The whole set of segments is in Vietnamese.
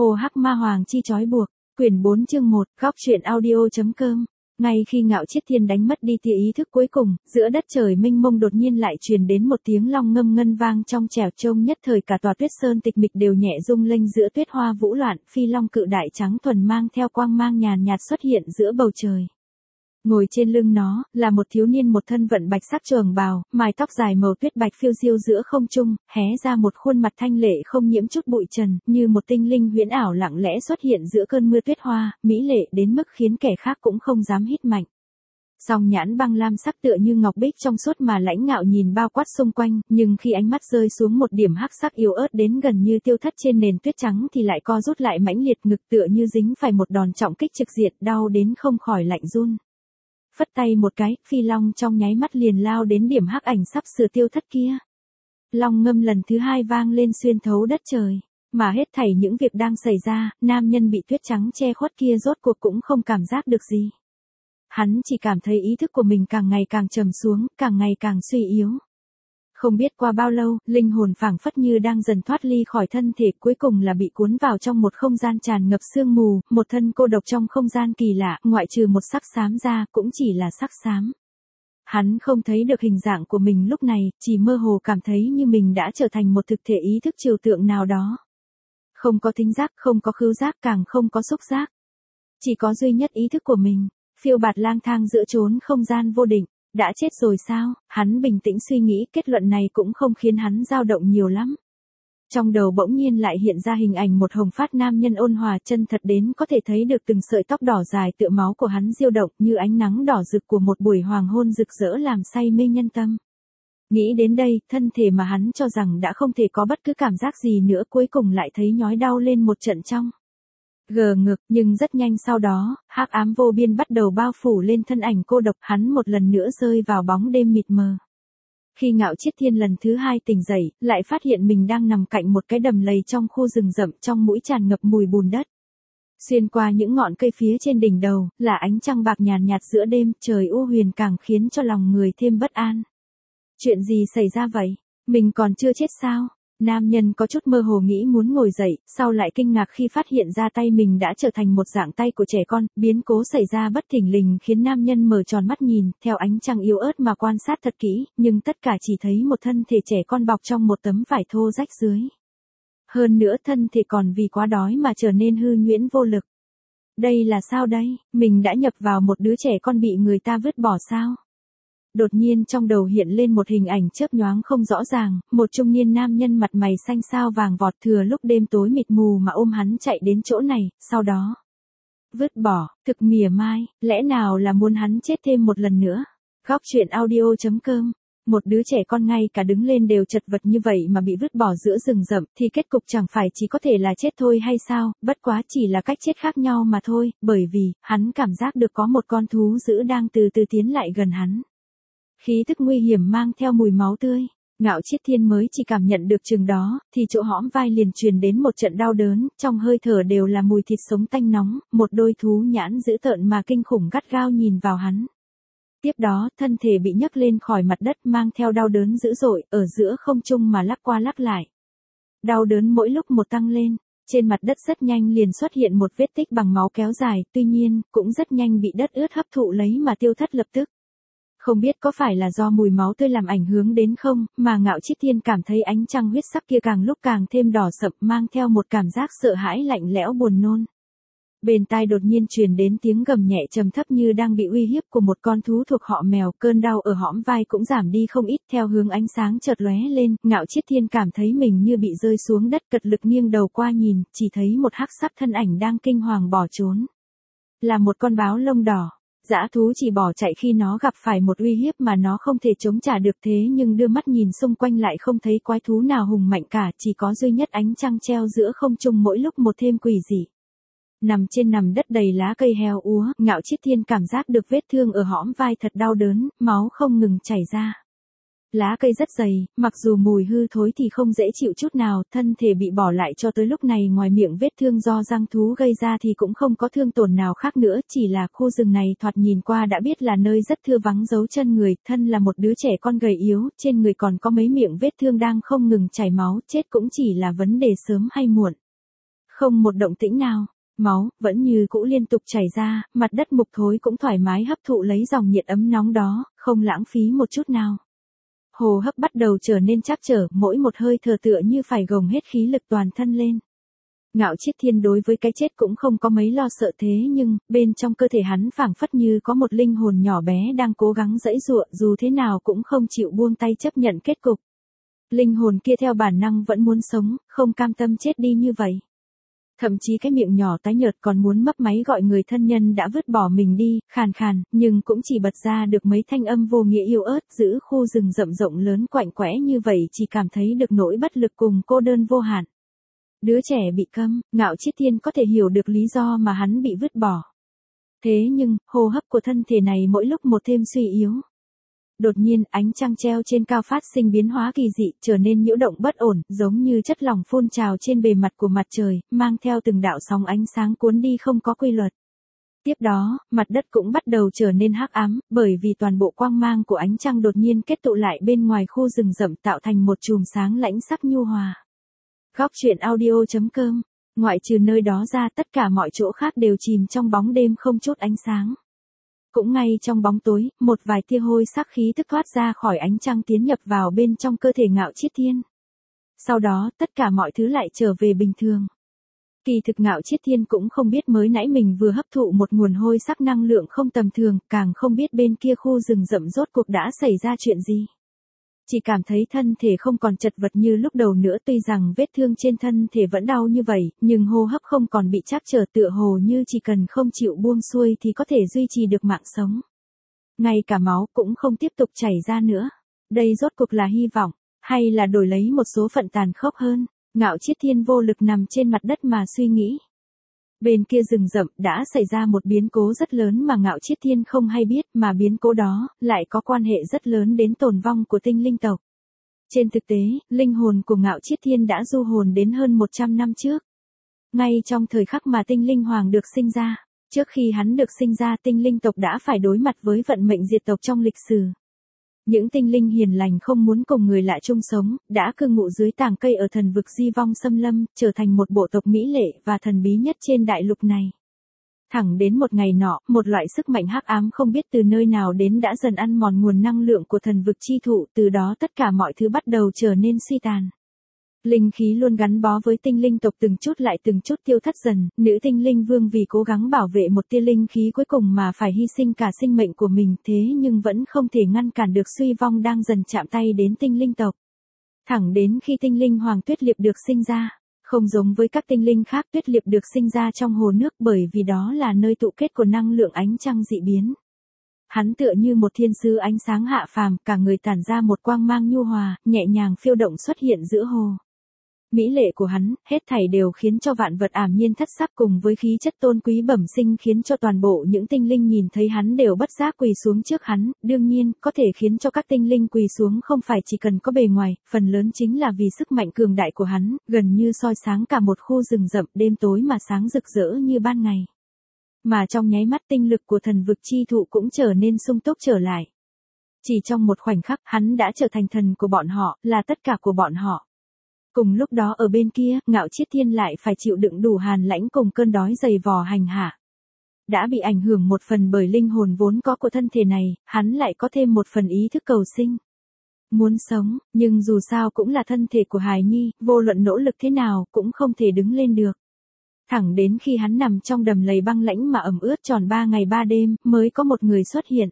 Hồ Hắc Ma Hoàng chi trói buộc, quyển 4 chương 1, góc truyện audio.com. Ngay khi Ngạo Chiết Thiên đánh mất đi tia ý thức cuối cùng, giữa đất trời mênh mông đột nhiên lại truyền đến một tiếng long ngâm ngân vang trong trẻo trông, nhất thời cả tòa Tuyết Sơn tịch mịch đều nhẹ rung lênh giữa tuyết hoa vũ loạn, phi long cự đại trắng thuần mang theo quang mang nhàn nhạt xuất hiện giữa bầu trời. Ngồi trên lưng nó, là một thiếu niên một thân vận bạch sắc trường bào, mái tóc dài màu tuyết bạch phiêu diêu giữa không trung, hé ra một khuôn mặt thanh lệ không nhiễm chút bụi trần, như một tinh linh huyễn ảo lặng lẽ xuất hiện giữa cơn mưa tuyết hoa, mỹ lệ đến mức khiến kẻ khác cũng không dám hít mạnh. Song nhãn băng lam sắc tựa như ngọc bích trong suốt mà lãnh ngạo nhìn bao quát xung quanh, nhưng khi ánh mắt rơi xuống một điểm hắc sắc yếu ớt đến gần như tiêu thất trên nền tuyết trắng thì lại co rút lại mãnh liệt, ngực tựa như dính phải một đòn trọng kích trực diện, đau đến không khỏi lạnh run. Phất tay một cái, phi long trong nháy mắt liền lao đến điểm hắc ảnh sắp sửa tiêu thất kia. Long ngâm lần thứ hai vang lên xuyên thấu đất trời, mà hết thảy những việc đang xảy ra, nam nhân bị tuyết trắng che khuất kia rốt cuộc cũng không cảm giác được gì. Hắn chỉ cảm thấy ý thức của mình càng ngày càng trầm xuống, càng ngày càng suy yếu. Không biết qua bao lâu, linh hồn phảng phất như đang dần thoát ly khỏi thân thể, cuối cùng là bị cuốn vào trong một không gian tràn ngập sương mù, một thân cô độc trong không gian kỳ lạ, ngoại trừ một sắc xám ra, cũng chỉ là sắc xám. Hắn không thấy được hình dạng của mình lúc này, chỉ mơ hồ cảm thấy như mình đã trở thành một thực thể ý thức trừu tượng nào đó. Không có thính giác, không có khứu giác, càng không có xúc giác. Chỉ có duy nhất ý thức của mình, phiêu bạt lang thang giữa chốn không gian vô định. Đã chết rồi sao? Hắn bình tĩnh suy nghĩ, kết luận này cũng không khiến hắn dao động nhiều lắm. Trong đầu bỗng nhiên lại hiện ra hình ảnh một hồng phát nam nhân ôn hòa chân thật đến có thể thấy được từng sợi tóc đỏ dài tựa máu của hắn diêu động như ánh nắng đỏ rực của một buổi hoàng hôn rực rỡ làm say mê nhân tâm. Nghĩ đến đây, thân thể mà hắn cho rằng đã không thể có bất cứ cảm giác gì nữa cuối cùng lại thấy nhói đau lên một trận trong. Gờ ngực, nhưng rất nhanh sau đó, hắc ám vô biên bắt đầu bao phủ lên thân ảnh cô độc, hắn một lần nữa rơi vào bóng đêm mịt mờ. Khi Ngạo Chiết Thiên lần thứ hai tỉnh dậy, lại phát hiện mình đang nằm cạnh một cái đầm lầy trong khu rừng rậm, trong mũi tràn ngập mùi bùn đất. Xuyên qua những ngọn cây phía trên đỉnh đầu, là ánh trăng bạc nhàn nhạt giữa đêm, trời u huyền càng khiến cho lòng người thêm bất an. Chuyện gì xảy ra vậy? Mình còn chưa chết sao? Nam nhân có chút mơ hồ nghĩ muốn ngồi dậy, sau lại kinh ngạc khi phát hiện ra tay mình đã trở thành một dạng tay của trẻ con, biến cố xảy ra bất thình lình khiến nam nhân mở tròn mắt nhìn, theo ánh trăng yếu ớt mà quan sát thật kỹ, nhưng tất cả chỉ thấy một thân thể trẻ con bọc trong một tấm vải thô rách dưới. Hơn nữa thân thể còn vì quá đói mà trở nên hư nhuyễn vô lực. Đây là sao đây? Mình đã nhập vào một đứa trẻ con bị người ta vứt bỏ sao? Đột nhiên trong đầu hiện lên một hình ảnh chớp nhoáng không rõ ràng, một trung niên nam nhân mặt mày xanh xao vàng vọt thừa lúc đêm tối mịt mù mà ôm hắn chạy đến chỗ này, sau đó vứt bỏ, thực mỉa mai, lẽ nào là muốn hắn chết thêm một lần nữa? Góc truyện audio.com. Một đứa trẻ con ngay cả đứng lên đều chật vật như vậy mà bị vứt bỏ giữa rừng rậm thì kết cục chẳng phải chỉ có thể là chết thôi hay sao, bất quá chỉ là cách chết khác nhau mà thôi, bởi vì, hắn cảm giác được có một con thú dữ đang từ từ tiến lại gần hắn. Khí tức nguy hiểm mang theo mùi máu tươi, Ngạo Chiết Thiên mới chỉ cảm nhận được chừng đó, thì chỗ hõm vai liền truyền đến một trận đau đớn, trong hơi thở đều là mùi thịt sống tanh nóng, một đôi thú nhãn dữ tợn mà kinh khủng gắt gao nhìn vào hắn. Tiếp đó, thân thể bị nhấc lên khỏi mặt đất mang theo đau đớn dữ dội, ở giữa không trung mà lắc qua lắc lại. Đau đớn mỗi lúc một tăng lên, trên mặt đất rất nhanh liền xuất hiện một vết tích bằng máu kéo dài, tuy nhiên, cũng rất nhanh bị đất ướt hấp thụ lấy mà tiêu thất lập tức. Không biết có phải là do mùi máu tươi làm ảnh hưởng đến không, mà Ngạo Chiết Thiên cảm thấy ánh trăng huyết sắc kia càng lúc càng thêm đỏ sậm mang theo một cảm giác sợ hãi lạnh lẽo buồn nôn. Bên tai đột nhiên truyền đến tiếng gầm nhẹ trầm thấp như đang bị uy hiếp của một con thú thuộc họ mèo, cơn đau ở hõm vai cũng giảm đi không ít theo hướng ánh sáng chợt lóe lên, Ngạo Chiết Thiên cảm thấy mình như bị rơi xuống đất cật lực nghiêng đầu qua nhìn, chỉ thấy một hắc sắc thân ảnh đang kinh hoàng bỏ trốn. Là một con báo lông đỏ. Dã thú chỉ bỏ chạy khi nó gặp phải một uy hiếp mà nó không thể chống trả được, thế nhưng đưa mắt nhìn xung quanh lại không thấy quái thú nào hùng mạnh cả, chỉ có duy nhất ánh trăng treo giữa không trung mỗi lúc một thêm quỷ dị. Nằm trên nằm đất đầy lá cây heo úa, Ngạo Chiết Thiên cảm giác được vết thương ở hõm vai thật đau đớn, máu không ngừng chảy ra. Lá cây rất dày, mặc dù mùi hư thối thì không dễ chịu chút nào, thân thể bị bỏ lại cho tới lúc này ngoài miệng vết thương do răng thú gây ra thì cũng không có thương tổn nào khác nữa, chỉ là khu rừng này thoạt nhìn qua đã biết là nơi rất thưa vắng dấu chân người, thân là một đứa trẻ con gầy yếu, trên người còn có mấy miệng vết thương đang không ngừng chảy máu, chết cũng chỉ là vấn đề sớm hay muộn. Không một động tĩnh nào, máu vẫn như cũ liên tục chảy ra, mặt đất mục thối cũng thoải mái hấp thụ lấy dòng nhiệt ấm nóng đó, không lãng phí một chút nào. Hô hấp bắt đầu trở nên trắc trở, mỗi một hơi thở tựa như phải gồng hết khí lực toàn thân lên. Ngạo Chiết Thiên đối với cái chết cũng không có mấy lo sợ thế nhưng, bên trong cơ thể hắn phảng phất như có một linh hồn nhỏ bé đang cố gắng giãy giụa dù thế nào cũng không chịu buông tay chấp nhận kết cục. Linh hồn kia theo bản năng vẫn muốn sống, không cam tâm chết đi như vậy. Thậm chí cái miệng nhỏ tái nhợt còn muốn mấp máy gọi người thân nhân đã vứt bỏ mình đi, khàn khàn, nhưng cũng chỉ bật ra được mấy thanh âm vô nghĩa yếu ớt giữ khu rừng rậm rộng lớn quạnh quẽ như vậy chỉ cảm thấy được nỗi bất lực cùng cô đơn vô hạn. Đứa trẻ bị câm, Ngạo Chiết Thiên có thể hiểu được lý do mà hắn bị vứt bỏ. Thế nhưng, hô hấp của thân thể này mỗi lúc một thêm suy yếu. Đột nhiên, ánh trăng treo trên cao phát sinh biến hóa kỳ dị, trở nên nhiễu động bất ổn, giống như chất lỏng phun trào trên bề mặt của mặt trời, mang theo từng đạo sóng ánh sáng cuốn đi không có quy luật. Tiếp đó, mặt đất cũng bắt đầu trở nên hắc ám, bởi vì toàn bộ quang mang của ánh trăng đột nhiên kết tụ lại bên ngoài khu rừng rậm tạo thành một chùm sáng lãnh sắc nhu hòa. Góc truyện audio.com. Ngoại trừ nơi đó ra tất cả mọi chỗ khác đều chìm trong bóng đêm không chút ánh sáng. Cũng ngay trong bóng tối, một vài tia hôi sắc khí tức thoát ra khỏi ánh trăng tiến nhập vào bên trong cơ thể Ngạo Chiết Thiên. Sau đó, tất cả mọi thứ lại trở về bình thường. Kỳ thực Ngạo Chiết Thiên cũng không biết mới nãy mình vừa hấp thụ một nguồn hôi sắc năng lượng không tầm thường, càng không biết bên kia khu rừng rậm rốt cuộc đã xảy ra chuyện gì. Chỉ cảm thấy thân thể không còn chật vật như lúc đầu nữa, tuy rằng vết thương trên thân thể vẫn đau như vậy, nhưng hô hấp không còn bị trắc trở, tựa hồ như chỉ cần không chịu buông xuôi thì có thể duy trì được mạng sống. Ngay cả máu cũng không tiếp tục chảy ra nữa. Đây rốt cuộc là hy vọng, hay là đổi lấy một số phận tàn khốc hơn? Ngạo Chiết Thiên vô lực nằm trên mặt đất mà suy nghĩ. Bên kia rừng rậm đã xảy ra một biến cố rất lớn mà Ngạo Chiết Thiên không hay biết, mà biến cố đó lại có quan hệ rất lớn đến tồn vong của tinh linh tộc. Trên thực tế, linh hồn của Ngạo Chiết Thiên đã du hồn đến hơn 100 năm trước. Ngay trong thời khắc mà tinh linh hoàng được sinh ra, trước khi hắn được sinh ra tinh linh tộc đã phải đối mặt với vận mệnh diệt tộc trong lịch sử. Những tinh linh hiền lành không muốn cùng người lạ chung sống, đã cư ngụ dưới tàng cây ở thần vực Di Vong Xâm Lâm, trở thành một bộ tộc mỹ lệ và thần bí nhất trên đại lục này. Thẳng đến một ngày nọ, một loại sức mạnh hắc ám không biết từ nơi nào đến đã dần ăn mòn nguồn năng lượng của thần vực chi thụ, từ đó tất cả mọi thứ bắt đầu trở nên suy tàn. Linh khí luôn gắn bó với tinh linh tộc từng chút lại từng chút tiêu thất dần, nữ tinh linh vương vì cố gắng bảo vệ một tia linh khí cuối cùng mà phải hy sinh cả sinh mệnh của mình, thế nhưng vẫn không thể ngăn cản được suy vong đang dần chạm tay đến tinh linh tộc. Thẳng đến khi tinh linh Hoàng Tuyết Liệp được sinh ra, không giống với các tinh linh khác, Tuyết Liệp được sinh ra trong hồ nước bởi vì đó là nơi tụ kết của năng lượng ánh trăng dị biến. Hắn tựa như một thiên sứ ánh sáng hạ phàm, cả người tản ra một quang mang nhu hòa, nhẹ nhàng phiêu động xuất hiện giữa hồ. Mỹ lệ của hắn, hết thảy đều khiến cho vạn vật ảm nhiên thất sắc, cùng với khí chất tôn quý bẩm sinh khiến cho toàn bộ những tinh linh nhìn thấy hắn đều bất giác quỳ xuống trước hắn. Đương nhiên, có thể khiến cho các tinh linh quỳ xuống không phải chỉ cần có bề ngoài, phần lớn chính là vì sức mạnh cường đại của hắn, gần như soi sáng cả một khu rừng rậm, đêm tối mà sáng rực rỡ như ban ngày. Mà trong nháy mắt tinh lực của thần vực chi thụ cũng trở nên sung túc trở lại. Chỉ trong một khoảnh khắc, hắn đã trở thành thần của bọn họ, là tất cả của bọn họ. Cùng lúc đó ở bên kia, Ngạo Chiết Thiên lại phải chịu đựng đủ hàn lãnh cùng cơn đói dày vò hành hạ. Đã bị ảnh hưởng một phần bởi linh hồn vốn có của thân thể này, hắn lại có thêm một phần ý thức cầu sinh. Muốn sống, nhưng dù sao cũng là thân thể của hài nhi, vô luận nỗ lực thế nào cũng không thể đứng lên được. Thẳng đến khi hắn nằm trong đầm lầy băng lãnh mà ẩm ướt tròn 3 ngày 3 đêm, mới có một người xuất hiện.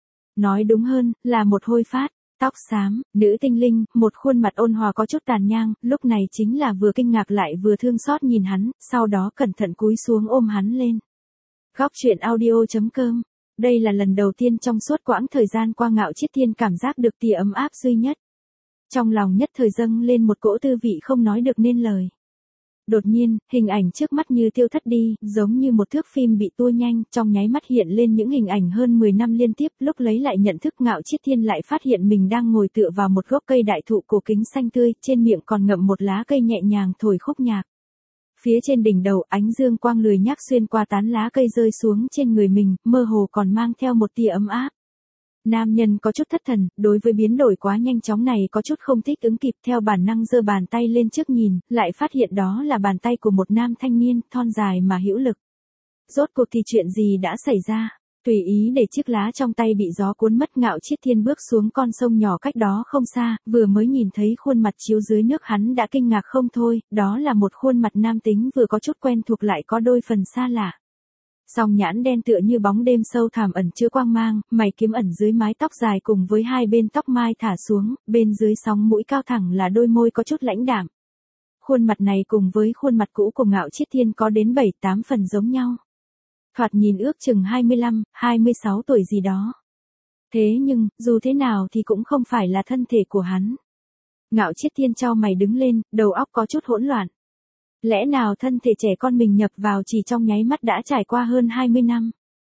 Nói đúng hơn, là một hôi phát. Tóc xám, nữ tinh linh, một khuôn mặt ôn hòa có chút tàn nhang, lúc này chính là vừa kinh ngạc lại vừa thương xót nhìn hắn, sau đó cẩn thận cúi xuống ôm hắn lên. Góc truyện audio.com. Đây là lần đầu tiên trong suốt quãng thời gian qua Ngạo Chiết Thiên cảm giác được tia ấm áp duy nhất. Trong lòng nhất thời dâng lên một cỗ tư vị không nói được nên lời. Đột nhiên, hình ảnh trước mắt như tiêu thất đi, giống như một thước phim bị tua nhanh, trong nháy mắt hiện lên những hình ảnh hơn 10 năm liên tiếp, lúc lấy lại nhận thức Ngạo Chiết Thiên lại phát hiện mình đang ngồi tựa vào một gốc cây đại thụ cổ kính xanh tươi, trên miệng còn ngậm một lá cây nhẹ nhàng thổi khúc nhạc. Phía trên đỉnh đầu, ánh dương quang lười nhác xuyên qua tán lá cây rơi xuống trên người mình, mơ hồ còn mang theo một tia ấm áp. Nam nhân có chút thất thần, đối với biến đổi quá nhanh chóng này có chút không thích ứng kịp, theo bản năng giơ bàn tay lên trước nhìn, lại phát hiện đó là bàn tay của một nam thanh niên, thon dài mà hữu lực. Rốt cuộc thì chuyện gì đã xảy ra? Tùy ý để chiếc lá trong tay bị gió cuốn mất, Ngạo Chiết Thiên bước xuống con sông nhỏ cách đó không xa, vừa mới nhìn thấy khuôn mặt chiếu dưới nước hắn đã kinh ngạc không thôi, đó là một khuôn mặt nam tính vừa có chút quen thuộc lại có đôi phần xa lạ. Song nhãn đen tựa như bóng đêm sâu thẳm ẩn chứa quang mang, mày kiếm ẩn dưới mái tóc dài cùng với hai bên tóc mai thả xuống, bên dưới sóng mũi cao thẳng là đôi môi có chút lãnh đạm. Khuôn mặt này cùng với khuôn mặt cũ của Ngạo Chiết Thiên có đến 7-8 phần giống nhau. Thoạt nhìn ước chừng 25, 26 tuổi gì đó. Thế nhưng, dù thế nào thì cũng không phải là thân thể của hắn. Ngạo Chiết Thiên chau mày đứng lên, đầu óc có chút hỗn loạn. Lẽ nào thân thể trẻ con mình nhập vào chỉ trong nháy mắt đã trải qua hơn 20 năm?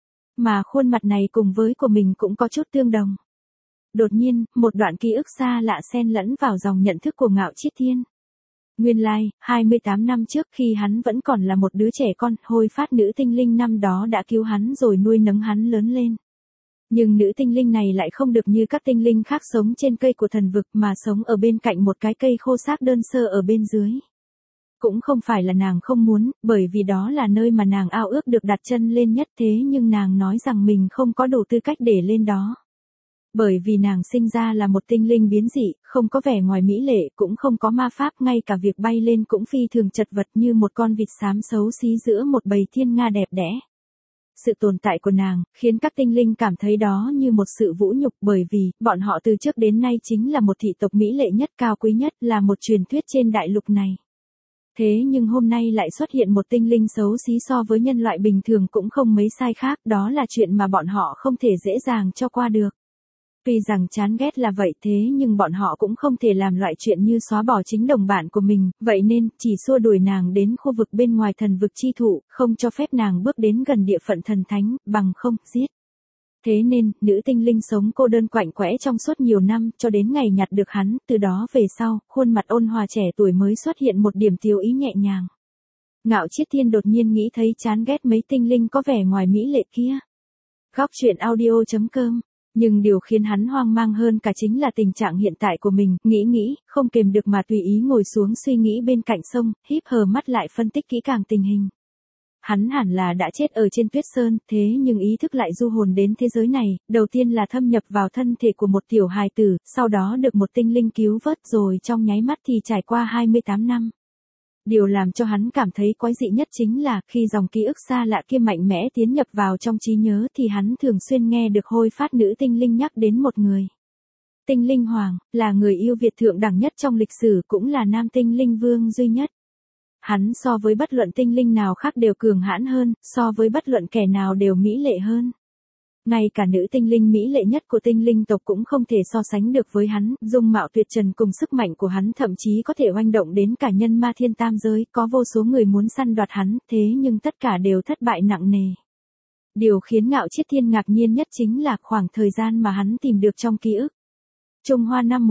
Mà khuôn mặt này cùng với của mình cũng có chút tương đồng. Đột nhiên, một đoạn ký ức xa lạ xen lẫn vào dòng nhận thức của Ngạo Chiết Thiên. Nguyên lai, 28 năm trước khi hắn vẫn còn là một đứa trẻ con, Hôi Phát nữ tinh linh năm đó đã cứu hắn rồi nuôi nấng hắn lớn lên. Nhưng nữ tinh linh này lại không được như các tinh linh khác sống trên cây của thần vực mà sống ở bên cạnh một cái cây khô xác đơn sơ ở bên dưới. Cũng không phải là nàng không muốn, bởi vì đó là nơi mà nàng ao ước được đặt chân lên nhất, thế nhưng nàng nói rằng mình không có đủ tư cách để lên đó. Bởi vì nàng sinh ra là một tinh linh biến dị, không có vẻ ngoài mỹ lệ, cũng không có ma pháp, ngay cả việc bay lên cũng phi thường chật vật như một con vịt xám xấu xí giữa một bầy thiên nga đẹp đẽ. Sự tồn tại của nàng, khiến các tinh linh cảm thấy đó như một sự vũ nhục, bởi vì, bọn họ từ trước đến nay chính là một thị tộc mỹ lệ nhất, cao quý nhất, là một truyền thuyết trên đại lục này. Thế nhưng hôm nay lại xuất hiện một tinh linh xấu xí so với nhân loại bình thường cũng không mấy sai khác, đó là chuyện mà bọn họ không thể dễ dàng cho qua được. Tuy rằng chán ghét là vậy, thế nhưng bọn họ cũng không thể làm loại chuyện như xóa bỏ chính đồng bạn của mình, vậy nên, chỉ xua đuổi nàng đến khu vực bên ngoài thần vực chi thụ, không cho phép nàng bước đến gần địa phận thần thánh, bằng không, giết. Thế nên, nữ tinh linh sống cô đơn quạnh quẽ trong suốt nhiều năm, cho đến ngày nhặt được hắn, từ đó về sau, khuôn mặt ôn hòa trẻ tuổi mới xuất hiện một điểm tiêu ý nhẹ nhàng. Ngạo Chiết Thiên đột nhiên nghĩ thấy chán ghét mấy tinh linh có vẻ ngoài mỹ lệ kia. Góc truyện audio.com. Nhưng điều khiến hắn hoang mang hơn cả chính là tình trạng hiện tại của mình, nghĩ, không kềm được mà tùy ý ngồi xuống suy nghĩ bên cạnh sông, híp hờ mắt lại phân tích kỹ càng tình hình. Hắn hẳn là đã chết ở trên tuyết sơn, thế nhưng ý thức lại du hồn đến thế giới này, đầu tiên là thâm nhập vào thân thể của một tiểu hài tử, sau đó được một tinh linh cứu vớt rồi trong nháy mắt thì trải qua 28 năm. Điều làm cho hắn cảm thấy quái dị nhất chính là khi dòng ký ức xa lạ kia mạnh mẽ tiến nhập vào trong trí nhớ thì hắn thường xuyên nghe được Hôi Phát nữ tinh linh nhắc đến một người. Tinh linh hoàng, là người yêu Việt thượng đẳng nhất trong lịch sử, cũng là nam tinh linh vương duy nhất. Hắn so với bất luận tinh linh nào khác đều cường hãn hơn, so với bất luận kẻ nào đều mỹ lệ hơn. Ngay cả nữ tinh linh mỹ lệ nhất của tinh linh tộc cũng không thể so sánh được với hắn, dung mạo tuyệt trần cùng sức mạnh của hắn thậm chí có thể oanh động đến cả nhân ma thiên tam giới, có vô số người muốn săn đoạt hắn, thế nhưng tất cả đều thất bại nặng nề. Điều khiến Ngạo Chiết Thiên ngạc nhiên nhất chính là khoảng thời gian mà hắn tìm được trong ký ức. Trung Hoa năm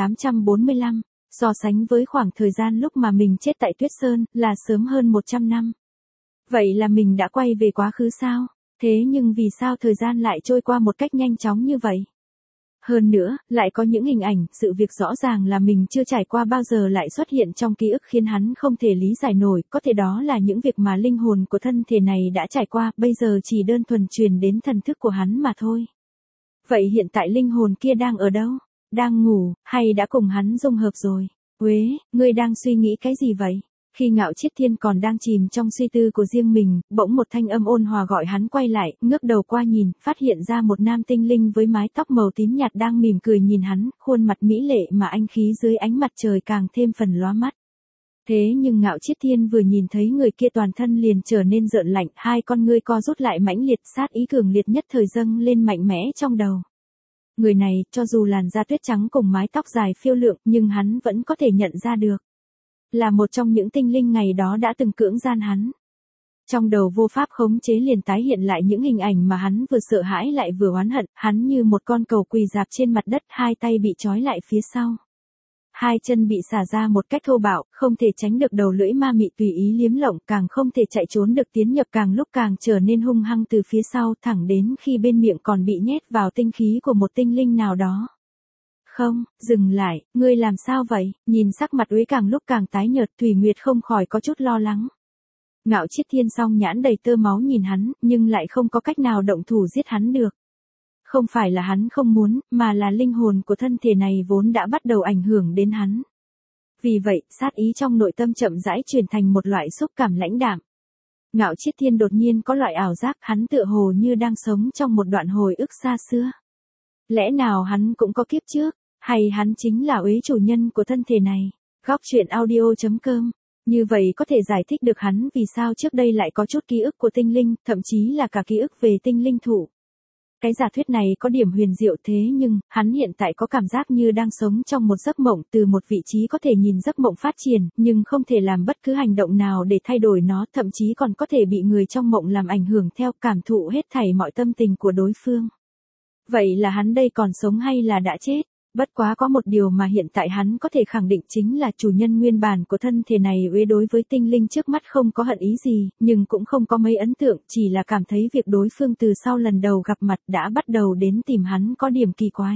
1845, so sánh với khoảng thời gian lúc mà mình chết tại Tuyết Sơn, là sớm hơn 100 năm. Vậy là mình đã quay về quá khứ sao? Thế nhưng vì sao thời gian lại trôi qua một cách nhanh chóng như vậy? Hơn nữa, lại có những hình ảnh, sự việc rõ ràng là mình chưa trải qua bao giờ lại xuất hiện trong ký ức khiến hắn không thể lý giải nổi, có thể đó là những việc mà linh hồn của thân thể này đã trải qua, bây giờ chỉ đơn thuần truyền đến thần thức của hắn mà thôi. Vậy hiện tại linh hồn kia đang ở đâu? Đang ngủ, hay đã cùng hắn dung hợp rồi? Uế, ngươi đang suy nghĩ cái gì vậy? Khi Ngạo Chiết Thiên còn đang chìm trong suy tư của riêng mình, bỗng một thanh âm ôn hòa gọi hắn quay lại, ngước đầu qua nhìn, phát hiện ra một nam tinh linh với mái tóc màu tím nhạt đang mỉm cười nhìn hắn, khuôn mặt mỹ lệ mà anh khí dưới ánh mặt trời càng thêm phần lóa mắt. Thế nhưng Ngạo Chiết Thiên vừa nhìn thấy người kia toàn thân liền trở nên rợn lạnh, hai con ngươi co rút lại mãnh liệt, sát ý cường liệt nhất thời dâng lên mạnh mẽ trong đầu. Người này, cho dù làn da tuyết trắng cùng mái tóc dài phiêu lượng, nhưng hắn vẫn có thể nhận ra được. Là một trong những tinh linh ngày đó đã từng cưỡng gian hắn. Trong đầu vô pháp khống chế liền tái hiện lại những hình ảnh mà hắn vừa sợ hãi lại vừa oán hận, hắn như một con cẩu quỳ rạp trên mặt đất, hai tay bị trói lại phía sau. hai chân bị xả ra một cách thô bạo, không thể tránh được đầu lưỡi ma mị tùy ý liếm lộng, càng không thể chạy trốn được tiến nhập càng lúc càng trở nên hung hăng từ phía sau, thẳng đến khi bên miệng còn bị nhét vào tinh khí của một tinh linh nào đó. Không, dừng lại, ngươi làm sao vậy? Nhìn sắc mặt Uế càng lúc càng tái nhợt, Thủy Nguyệt không khỏi có chút lo lắng. Ngạo Chiết Thiên song nhãn đầy tơ máu nhìn hắn, nhưng lại không có cách nào động thủ giết hắn được. Không phải là hắn không muốn, mà là linh hồn của thân thể này vốn đã bắt đầu ảnh hưởng đến hắn. Vì vậy, sát ý trong nội tâm chậm rãi chuyển thành một loại xúc cảm lãnh đạm. Ngạo Chiết Thiên đột nhiên có loại ảo giác hắn tựa hồ như đang sống trong một đoạn hồi ức xa xưa. Lẽ nào hắn cũng có kiếp trước, hay hắn chính là Uế chủ nhân của thân thể này? Góc truyện audio.com. Như vậy có thể giải thích được hắn vì sao trước đây lại có chút ký ức của tinh linh, thậm chí là cả ký ức về tinh linh thụ. Cái giả thuyết này có điểm huyền diệu thế nhưng, hắn hiện tại có cảm giác như đang sống trong một giấc mộng, từ một vị trí có thể nhìn giấc mộng phát triển, nhưng không thể làm bất cứ hành động nào để thay đổi nó, thậm chí còn có thể bị người trong mộng làm ảnh hưởng theo cảm thụ hết thảy mọi tâm tình của đối phương. Vậy là hắn đây còn sống hay là đã chết? Bất quá có một điều mà hiện tại hắn có thể khẳng định chính là chủ nhân nguyên bản của thân thể này Uế đối với tinh linh trước mắt không có hận ý gì, nhưng cũng không có mấy ấn tượng, chỉ là cảm thấy việc đối phương từ sau lần đầu gặp mặt đã bắt đầu đến tìm hắn có điểm kỳ quái.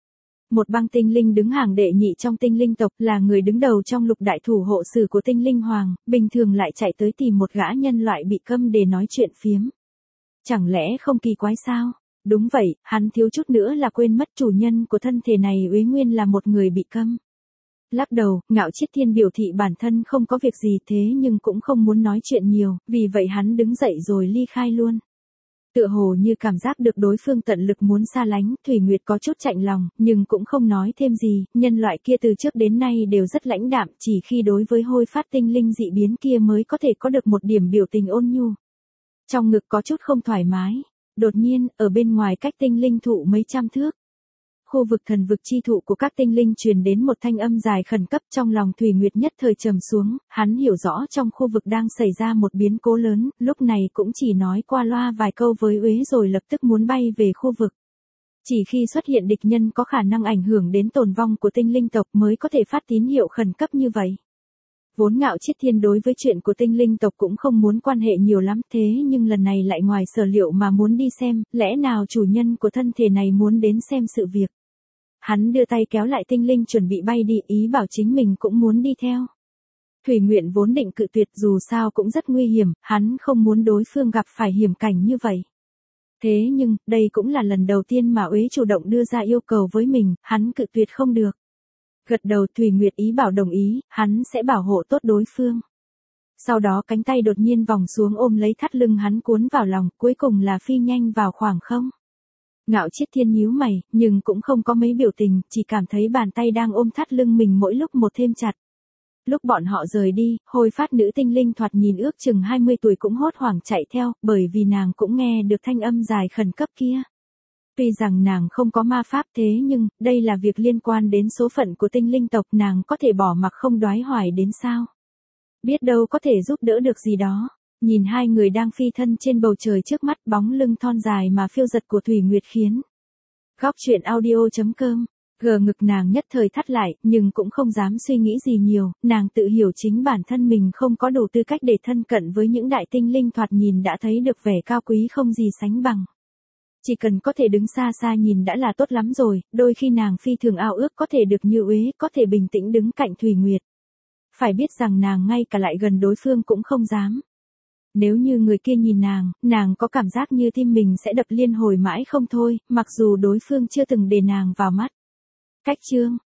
Một băng tinh linh đứng hàng đệ nhị trong tinh linh tộc, là người đứng đầu trong lục đại thủ hộ sử của tinh linh hoàng, bình thường lại chạy tới tìm một gã nhân loại bị câm để nói chuyện phiếm. Chẳng lẽ không kỳ quái sao? Đúng vậy, hắn thiếu chút nữa là quên mất chủ nhân của thân thể này Uế nguyên là một người bị câm. Lắc đầu, Ngạo Chiết Thiên biểu thị bản thân không có việc gì thế nhưng cũng không muốn nói chuyện nhiều, vì vậy hắn đứng dậy rồi ly khai luôn. Tựa hồ như cảm giác được đối phương tận lực muốn xa lánh, Thủy Nguyệt có chút chạnh lòng, nhưng cũng không nói thêm gì, nhân loại kia từ trước đến nay đều rất lãnh đạm, chỉ khi đối với hôi phát tinh linh dị biến kia mới có thể có được một điểm biểu tình ôn nhu. Trong ngực có chút không thoải mái. Đột nhiên, ở bên ngoài cách tinh linh thụ mấy trăm thước. Khu vực thần vực chi thụ của các tinh linh truyền đến một thanh âm dài khẩn cấp, trong lòng Thủy Nguyệt nhất thời trầm xuống, hắn hiểu rõ trong khu vực đang xảy ra một biến cố lớn, lúc này cũng chỉ nói qua loa vài câu với Uế rồi lập tức muốn bay về khu vực. Chỉ khi xuất hiện địch nhân có khả năng ảnh hưởng đến tồn vong của tinh linh tộc mới có thể phát tín hiệu khẩn cấp như vậy. Vốn Ngạo Chiết Thiên đối với chuyện của tinh linh tộc cũng không muốn quan hệ nhiều lắm thế nhưng lần này lại ngoài sở liệu mà muốn đi xem, lẽ nào chủ nhân của thân thể này muốn đến xem sự việc. Hắn đưa tay kéo lại tinh linh chuẩn bị bay đi, ý bảo chính mình cũng muốn đi theo. Thủy Nguyện vốn định cự tuyệt, dù sao cũng rất nguy hiểm, hắn không muốn đối phương gặp phải hiểm cảnh như vậy. Thế nhưng, đây cũng là lần đầu tiên mà Uế chủ động đưa ra yêu cầu với mình, hắn cự tuyệt không được. Gật đầu, Thủy Nguyệt ý bảo đồng ý, hắn sẽ bảo hộ tốt đối phương. Sau đó cánh tay đột nhiên vòng xuống ôm lấy thắt lưng hắn cuốn vào lòng, cuối cùng là phi nhanh vào khoảng không. Ngạo Chiết Thiên nhíu mày, nhưng cũng không có mấy biểu tình, chỉ cảm thấy bàn tay đang ôm thắt lưng mình mỗi lúc một thêm chặt. Lúc bọn họ rời đi, hôi phát nữ tinh linh thoạt nhìn ước chừng 20 tuổi cũng hốt hoảng chạy theo, bởi vì nàng cũng nghe được thanh âm dài khẩn cấp kia. Tuy rằng nàng không có ma pháp thế nhưng, đây là việc liên quan đến số phận của tinh linh tộc, nàng có thể bỏ mặc không đoái hoài đến sao? Biết đâu có thể giúp đỡ được gì đó. Nhìn hai người đang phi thân trên bầu trời trước mắt, bóng lưng thon dài mà phiêu giật của Thủy Nguyệt khiến. Góc truyện audio.com. Gờ ngực nàng nhất thời thắt lại, nhưng cũng không dám suy nghĩ gì nhiều, nàng tự hiểu chính bản thân mình không có đủ tư cách để thân cận với những đại tinh linh thoạt nhìn đã thấy được vẻ cao quý không gì sánh bằng. Chỉ cần có thể đứng xa xa nhìn đã là tốt lắm rồi, đôi khi nàng phi thường ao ước có thể được như Uế, có thể bình tĩnh đứng cạnh Thủy Nguyệt. Phải biết rằng nàng ngay cả lại gần đối phương cũng không dám. Nếu như người kia nhìn nàng có cảm giác như tim mình sẽ đập liên hồi mãi không thôi, mặc dù đối phương chưa từng để nàng vào mắt. Cách chương